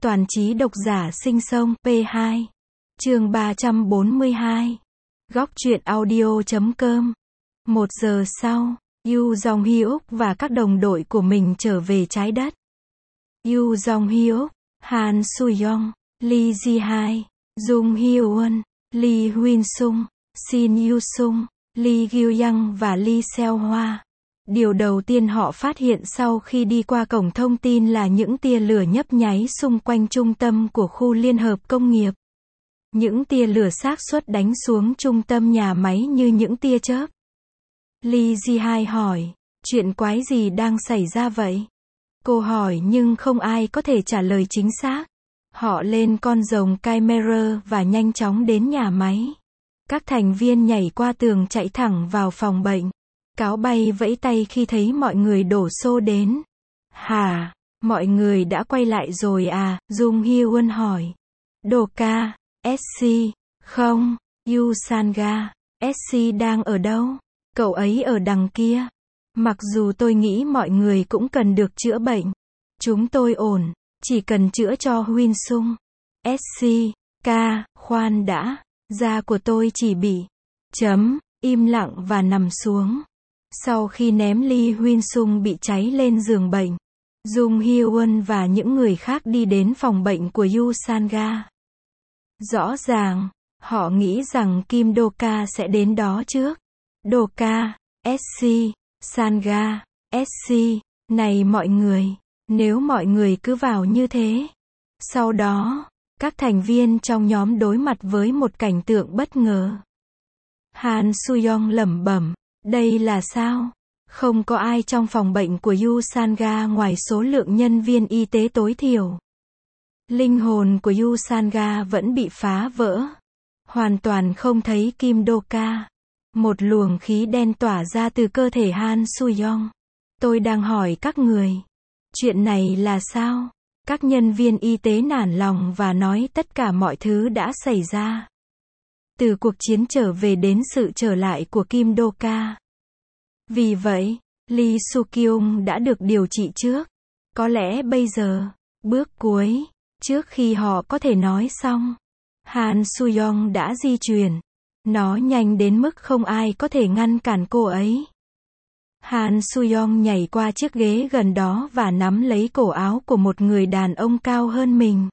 Toàn trí độc giả sinh sông, P2. Chương 342. Góc truyện audio.com. 1 giờ sau, Yoo Jong-hyuk và các đồng đội của mình trở về trái đất. Yoo Jong-hyuk, Han Soo-young, Lee Ji-hae, Jung Hyo-won, Lee Huynh-sung, Shin Yu-sung, Lee Gyu-young và Lee Seo-hwa. Điều đầu tiên họ phát hiện sau khi đi qua cổng thông tin là những tia lửa nhấp nháy xung quanh trung tâm của khu liên hợp công nghiệp. Những tia lửa xác suất đánh xuống trung tâm nhà máy như những tia chớp. Lee Ji-hae hỏi, chuyện quái gì đang xảy ra vậy? Cô hỏi nhưng không ai có thể trả lời chính xác. Họ lên con rồng Chimera và nhanh chóng đến nhà máy. Các thành viên nhảy qua tường chạy thẳng vào phòng bệnh. Cáo bay vẫy tay khi thấy mọi người đổ xô đến. Hả? Mọi người đã quay lại rồi à? Jung Hyo-won hỏi. Doka, SC, không, Yu Sanga, SC đang ở đâu? Cậu ấy ở đằng kia. Mặc dù tôi nghĩ mọi người cũng cần được chữa bệnh. Chúng tôi ổn, chỉ cần chữa cho Huynh-sung. SC, khoan đã, da của tôi chỉ bị im lặng và nằm xuống. Sau khi ném Lee Huynh-sung bị cháy lên giường bệnh, Jung Hyo-won và những người khác đi đến phòng bệnh của Yu Sanga. Rõ ràng, họ nghĩ rằng Kim Doka sẽ đến đó trước. Doka, SC, Sanga, SC, này mọi người, nếu mọi người cứ vào như thế. Sau đó, các thành viên trong nhóm đối mặt với một cảnh tượng bất ngờ. Han Soo-young lẩm bẩm, đây là sao? Không có ai trong phòng bệnh của Yu Sanga ngoài số lượng nhân viên y tế tối thiểu. Linh hồn của Yu Sanga vẫn bị phá vỡ. Hoàn toàn không thấy Kim Doka. Một luồng khí đen tỏa ra từ cơ thể Han Soo-young. Tôi đang hỏi các người. Chuyện này là sao? Các nhân viên y tế nản lòng và nói tất cả mọi thứ đã xảy ra. Từ cuộc chiến trở về đến sự trở lại của Kim Doka. Vì vậy, Lee Soo-kyung đã được điều trị trước. Có lẽ bây giờ, bước cuối, trước khi họ có thể nói xong, Han Soo-young đã di chuyển. Nó nhanh đến mức không ai có thể ngăn cản cô ấy. Han Soo-young nhảy qua chiếc ghế gần đó và nắm lấy cổ áo của một người đàn ông cao hơn mình.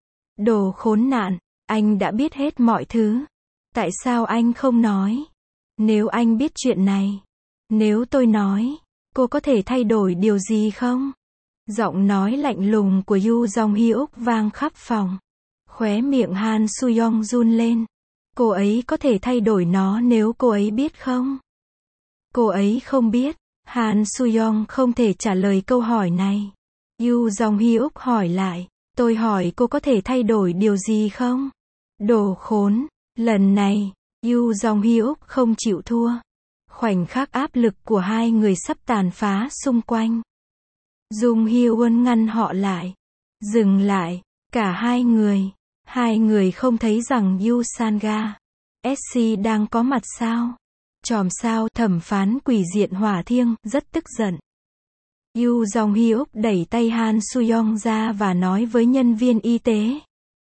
Đồ khốn nạn, anh đã biết hết mọi thứ. Tại sao anh không nói? Nếu anh biết chuyện này, nếu tôi nói, cô có thể thay đổi điều gì không? Giọng nói lạnh lùng của Yoo Jong-hyuk vang khắp phòng. Khóe miệng Han Soo-young run lên. Cô ấy có thể thay đổi nó nếu cô ấy biết không? Cô ấy không biết. Han Soo-young không thể trả lời câu hỏi này. Yoo Jong-hyuk hỏi lại. Tôi hỏi cô có thể thay đổi điều gì không? Đồ khốn. Lần này, Yoo Jong-hyuk không chịu thua. Khoảnh khắc áp lực của hai người sắp tàn phá xung quanh. Jung Hyo-won ngăn họ lại. Dừng lại, cả hai người. Hai người không thấy rằng Yu Sanga, SC đang có mặt sao? Chòm sao thẩm phán quỷ diện hỏa thiêng, rất tức giận. Yoo Jong-hyuk đẩy tay Han Soo-young ra và nói với nhân viên y tế.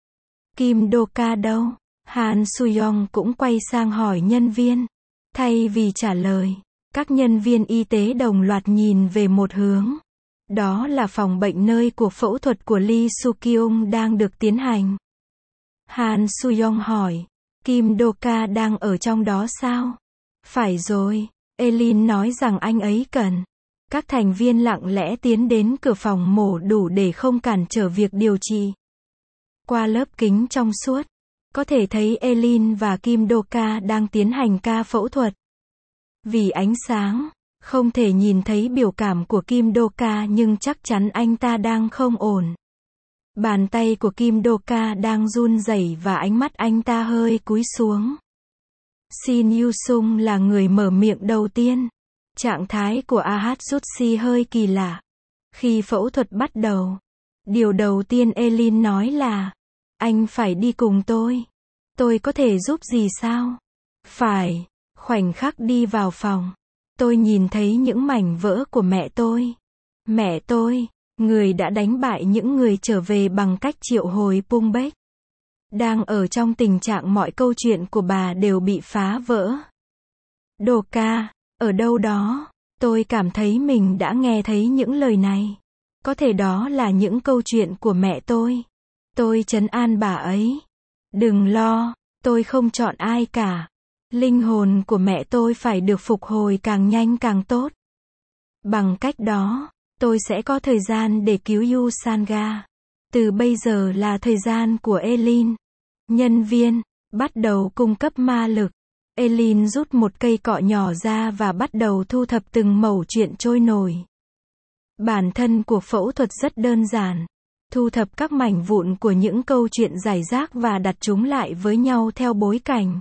Kim Doka đâu? Han Soo-young cũng quay sang hỏi nhân viên. Thay vì trả lời, các nhân viên y tế đồng loạt nhìn về một hướng. Đó là phòng bệnh nơi cuộc phẫu thuật của Lee Soo-kyung đang được tiến hành. Han Soo-young hỏi, Kim Doka đang ở trong đó sao? Phải rồi, Elin nói rằng anh ấy cần. Các thành viên lặng lẽ tiến đến cửa phòng mổ đủ để không cản trở việc điều trị. Qua lớp kính trong suốt, có thể thấy Elin và Kim Doka đang tiến hành ca phẫu thuật. Vì ánh sáng, không thể nhìn thấy biểu cảm của Kim Doka nhưng chắc chắn anh ta đang không ổn. Bàn tay của Kim Doka đang run rẩy và ánh mắt anh ta hơi cúi xuống. Shin Yu-sung là người mở miệng đầu tiên. Trạng thái của Ah-jutsi hơi kỳ lạ. Khi phẫu thuật bắt đầu, điều đầu tiên Elin nói là, anh phải đi cùng tôi. Tôi có thể giúp gì sao? Phải. Khoảnh khắc đi vào phòng, tôi nhìn thấy những mảnh vỡ của mẹ tôi. Mẹ tôi, Người đã đánh bại những người trở về bằng cách triệu hồi Pumbedh. Đang ở trong tình trạng mọi câu chuyện của bà đều bị phá vỡ. Đồ ca, ở đâu đó, tôi cảm thấy mình đã nghe thấy những lời này. Có thể đó là những câu chuyện của mẹ tôi. Tôi trấn an bà ấy. Đừng lo, tôi không chọn ai cả. Linh hồn của mẹ tôi phải được phục hồi càng nhanh càng tốt. Bằng cách đó, tôi sẽ có thời gian để cứu Yusanga. Từ bây giờ là thời gian của Elin. Nhân viên, bắt đầu cung cấp ma lực. Elin rút một cây cọ nhỏ ra và bắt đầu thu thập từng mẩu chuyện trôi nổi. Bản thân cuộc phẫu thuật rất đơn giản. Thu thập các mảnh vụn của những câu chuyện rải rác và đặt chúng lại với nhau theo bối cảnh.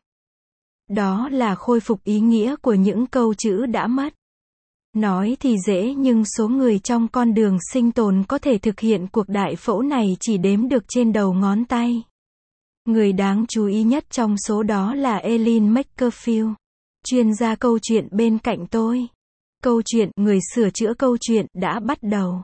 Đó là khôi phục ý nghĩa của những câu chữ đã mất. Nói thì dễ nhưng số người trong con đường sinh tồn có thể thực hiện cuộc đại phẫu này chỉ đếm được trên đầu ngón tay. Người đáng chú ý nhất trong số đó là Elin McCurfield, chuyên gia câu chuyện bên cạnh tôi. Câu chuyện, người sửa chữa câu chuyện, đã bắt đầu.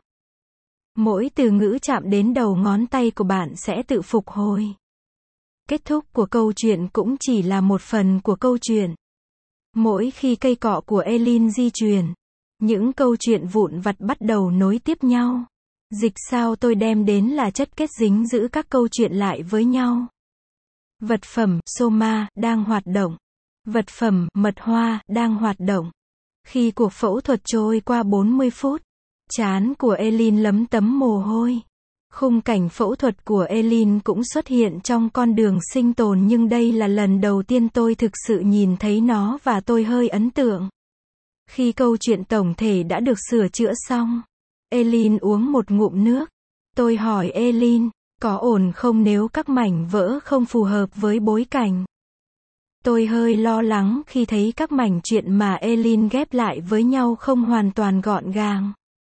Mỗi từ ngữ chạm đến đầu ngón tay của bạn sẽ tự phục hồi. Kết thúc của câu chuyện cũng chỉ là một phần của câu chuyện. Mỗi khi cây cọ của Elin di chuyển, những câu chuyện vụn vặt bắt đầu nối tiếp nhau. Dịch sao tôi đem đến là chất kết dính giữ các câu chuyện lại với nhau. Vật phẩm, soma, đang hoạt động. Vật phẩm, mật hoa, đang hoạt động. Khi cuộc phẫu thuật trôi qua 40 phút, trán của Elin lấm tấm mồ hôi. Khung cảnh phẫu thuật của Elin cũng xuất hiện trong con đường sinh tồn nhưng đây là lần đầu tiên tôi thực sự nhìn thấy nó và tôi hơi ấn tượng. Khi câu chuyện tổng thể đã được sửa chữa xong, Elin uống một ngụm nước. Tôi hỏi Elin, có ổn không nếu các mảnh vỡ không phù hợp với bối cảnh? Tôi hơi lo lắng khi thấy các mảnh chuyện mà Elin ghép lại với nhau không hoàn toàn gọn gàng.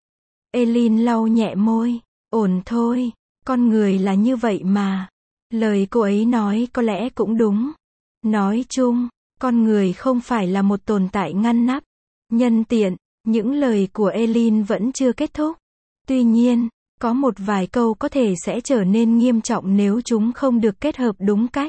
Elin lau nhẹ môi, ổn thôi, con người là như vậy mà. Lời cô ấy nói có lẽ cũng đúng. Nói chung, con người không phải là một tồn tại ngăn nắp. Nhân tiện, những lời của Elin vẫn chưa kết thúc. Tuy nhiên, có một vài câu có thể sẽ trở nên nghiêm trọng nếu chúng không được kết hợp đúng cách.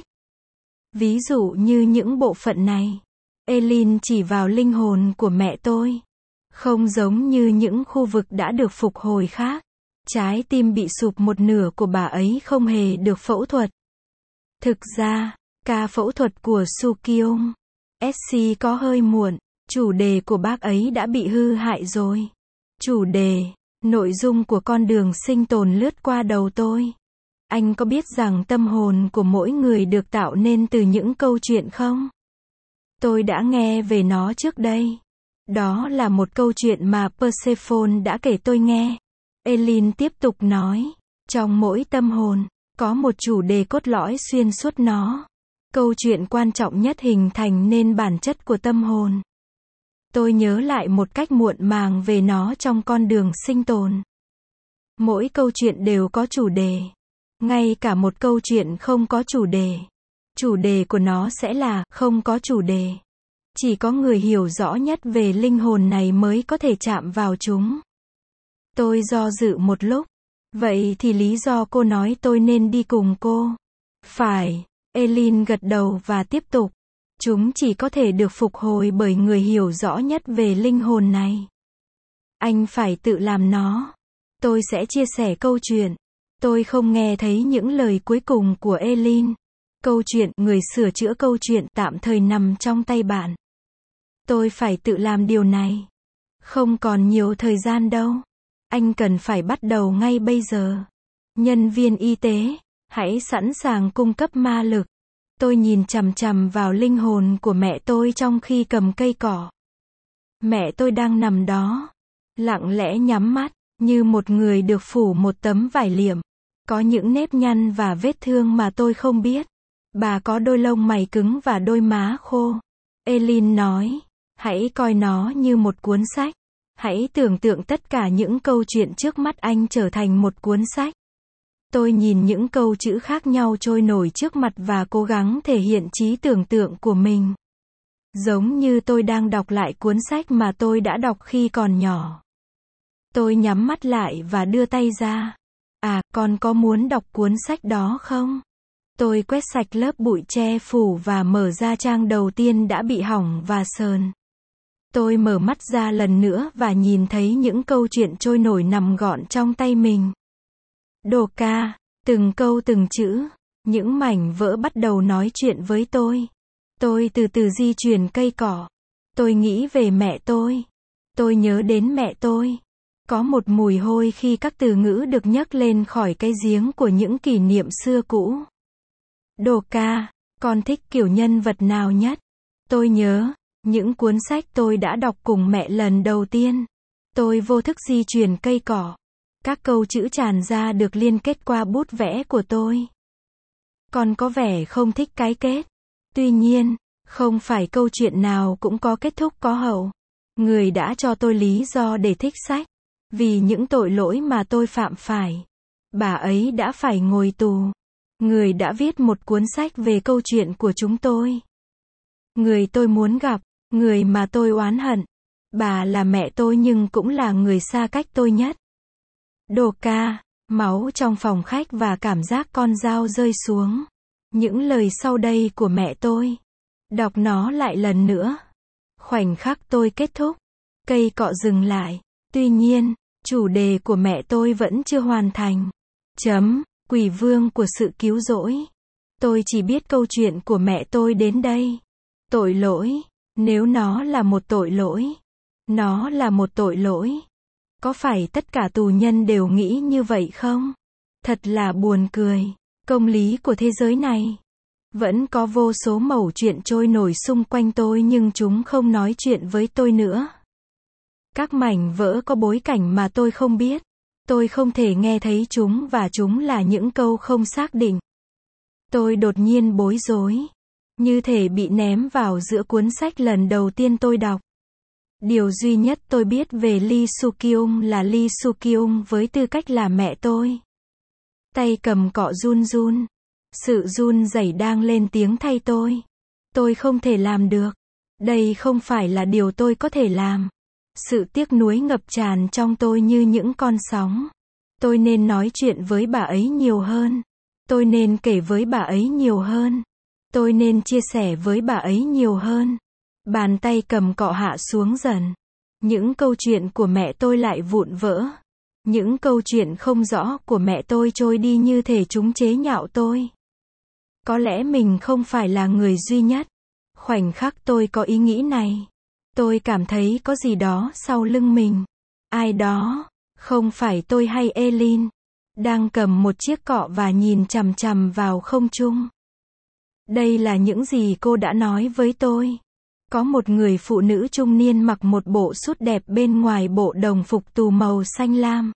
Ví dụ như những bộ phận này. Elin chỉ vào linh hồn của mẹ tôi. Không giống như những khu vực đã được phục hồi khác. Trái tim bị sụp một nửa của bà ấy không hề được phẫu thuật. Thực ra, ca phẫu thuật của Sukyung SC có hơi muộn. Chủ đề của bác ấy đã bị hư hại rồi. Chủ đề, nội dung của con đường sinh tồn lướt qua đầu tôi. Anh có biết rằng tâm hồn của mỗi người được tạo nên từ những câu chuyện không? Tôi đã nghe về nó trước đây. Đó là một câu chuyện mà Persephone đã kể tôi nghe. Elin tiếp tục nói, trong mỗi tâm hồn, có một chủ đề cốt lõi xuyên suốt nó. Câu chuyện quan trọng nhất hình thành nên bản chất của tâm hồn. Tôi nhớ lại một cách muộn màng về nó trong con đường sinh tồn. Mỗi câu chuyện đều có chủ đề. Ngay cả một câu chuyện không có chủ đề. Chủ đề của nó sẽ là không có chủ đề. Chỉ có người hiểu rõ nhất về linh hồn này mới có thể chạm vào chúng. Tôi do dự một lúc. Vậy thì lý do cô nói tôi nên đi cùng cô? Phải, Elin gật đầu và tiếp tục. Chúng chỉ có thể được phục hồi bởi người hiểu rõ nhất về linh hồn này. Anh phải tự làm nó. Tôi sẽ chia sẻ câu chuyện. Tôi không nghe thấy những lời cuối cùng của Elin. Câu chuyện, người sửa chữa câu chuyện tạm thời nằm trong tay bạn. Tôi phải tự làm điều này. Không còn nhiều thời gian đâu. Anh cần phải bắt đầu ngay bây giờ. Nhân viên y tế, hãy sẵn sàng cung cấp ma lực. Tôi nhìn chằm chằm vào linh hồn của mẹ tôi trong khi cầm cây cỏ. Mẹ tôi đang nằm đó, lặng lẽ nhắm mắt, như một người được phủ một tấm vải liệm. Có những nếp nhăn và vết thương mà tôi không biết. Bà có đôi lông mày cứng và đôi má khô. Elin nói, hãy coi nó như một cuốn sách. Hãy tưởng tượng tất cả những câu chuyện trước mắt anh trở thành một cuốn sách. Tôi nhìn những câu chữ khác nhau trôi nổi trước mặt và cố gắng thể hiện trí tưởng tượng của mình. Giống như tôi đang đọc lại cuốn sách mà tôi đã đọc khi còn nhỏ. Tôi nhắm mắt lại và đưa tay ra. À, con có muốn đọc cuốn sách đó không? Tôi quét sạch lớp bụi che phủ và mở ra trang đầu tiên đã bị hỏng và sờn. Tôi mở mắt ra lần nữa và nhìn thấy những câu chuyện trôi nổi nằm gọn trong tay mình. Đồ ca, từng câu từng chữ, những mảnh vỡ bắt đầu nói chuyện với tôi. Tôi từ từ di chuyển cây cỏ. Tôi nghĩ về mẹ tôi. Tôi nhớ đến mẹ tôi. Có một mùi hôi khi các từ ngữ được nhấc lên khỏi cái giếng của những kỷ niệm xưa cũ. Đồ ca, con thích kiểu nhân vật nào nhất? Tôi nhớ những cuốn sách tôi đã đọc cùng mẹ lần đầu tiên. Tôi vô thức di chuyển cây cỏ. Các câu chữ tràn ra được liên kết qua bút vẽ của tôi. Con có vẻ không thích cái kết. Tuy nhiên, không phải câu chuyện nào cũng có kết thúc có hậu. Người đã cho tôi lý do để thích sách. Vì những tội lỗi mà tôi phạm phải. Bà ấy đã phải ngồi tù. Người đã viết một cuốn sách về câu chuyện của chúng tôi. Người tôi muốn gặp, người mà tôi oán hận. Bà là mẹ tôi nhưng cũng là người xa cách tôi nhất. Đồ ca, máu trong phòng khách và cảm giác con dao rơi xuống. Những lời sau đây của mẹ tôi. Đọc nó lại lần nữa. Khoảnh khắc tôi kết thúc. Cây cọ dừng lại. Tuy nhiên, chủ đề của mẹ tôi vẫn chưa hoàn thành. Quỷ vương của sự cứu rỗi. Tôi chỉ biết câu chuyện của mẹ tôi đến đây. Tội lỗi. Nếu nó là một tội lỗi. Nó là một tội lỗi. Có phải tất cả tù nhân đều nghĩ như vậy không? Thật là buồn cười. Công lý của thế giới này. Vẫn có vô số mẩu chuyện trôi nổi xung quanh tôi nhưng chúng không nói chuyện với tôi nữa. Các mảnh vỡ có bối cảnh mà tôi không biết. Tôi không thể nghe thấy chúng và chúng là những câu không xác định. Tôi đột nhiên bối rối. Như thể bị ném vào giữa cuốn sách lần đầu tiên tôi đọc. Điều duy nhất tôi biết về Lee Soo-kyung là Lee Soo-kyung với tư cách là mẹ tôi. Tay cầm cọ run run. Sự run rẩy đang lên tiếng thay tôi. Tôi không thể làm được. Đây không phải là điều tôi có thể làm. Sự tiếc nuối ngập tràn trong tôi như những con sóng. Tôi nên nói chuyện với bà ấy nhiều hơn. Tôi nên kể với bà ấy nhiều hơn. Tôi nên chia sẻ với bà ấy nhiều hơn. Bàn tay cầm cọ hạ xuống dần. Những câu chuyện của mẹ tôi lại vụn vỡ. Những câu chuyện không rõ của mẹ tôi trôi đi như thể chúng chế nhạo tôi. Có lẽ mình không phải là người duy nhất. Khoảnh khắc tôi có ý nghĩ này. Tôi cảm thấy có gì đó sau lưng mình. Ai đó, không phải tôi hay Eileen, đang cầm một chiếc cọ và nhìn chằm chằm vào không trung. Đây là những gì cô đã nói với tôi. Có một người phụ nữ trung niên mặc một bộ sút đẹp bên ngoài bộ đồng phục tù màu xanh lam.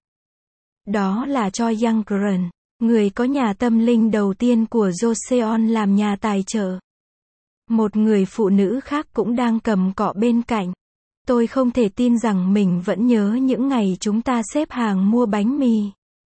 Đó là Choi Young-gren, người có nhà tâm linh đầu tiên của Joseon làm nhà tài trợ. Một người phụ nữ khác cũng đang cầm cọ bên cạnh. Tôi không thể tin rằng mình vẫn nhớ những ngày chúng ta xếp hàng mua bánh mì.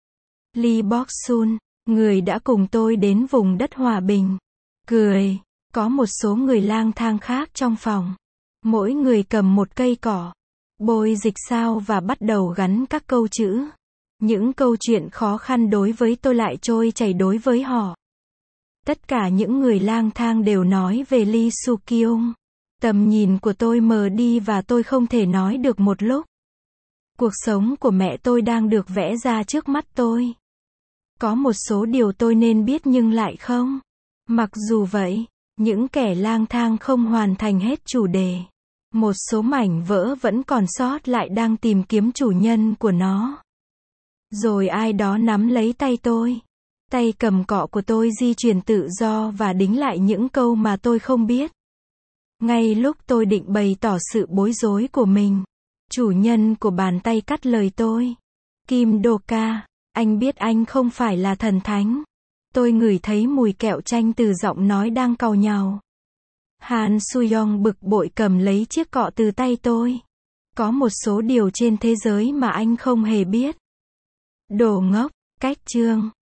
Lee Bok-sun, người đã cùng tôi đến vùng đất hòa bình, cười. Có một số người lang thang khác trong phòng. Mỗi người cầm một cây cỏ, bôi dịch sao và bắt đầu gắn các câu chữ. Những câu chuyện khó khăn đối với tôi lại trôi chảy đối với họ. Tất cả những người lang thang đều nói về Lee Soo-kyung. Tầm nhìn của tôi mờ đi và tôi không thể nói được một lúc. Cuộc sống của mẹ tôi đang được vẽ ra trước mắt tôi. Có một số điều tôi nên biết nhưng lại không. Mặc dù vậy, những kẻ lang thang không hoàn thành hết chủ đề. Một số mảnh vỡ vẫn còn sót lại đang tìm kiếm chủ nhân của nó. Rồi ai đó nắm lấy tay tôi. Tay cầm cọ của tôi di chuyển tự do và đính lại những câu mà tôi không biết. Ngay lúc tôi định bày tỏ sự bối rối của mình, chủ nhân của bàn tay cắt lời tôi. Kim Do-ka, anh biết anh không phải là thần thánh. Tôi ngửi thấy mùi kẹo chanh từ giọng nói đang càu nhàu. Han Soo-young bực bội cầm lấy chiếc cọ từ tay tôi. Có một số điều trên thế giới mà anh không hề biết. Đồ ngốc, cách chương.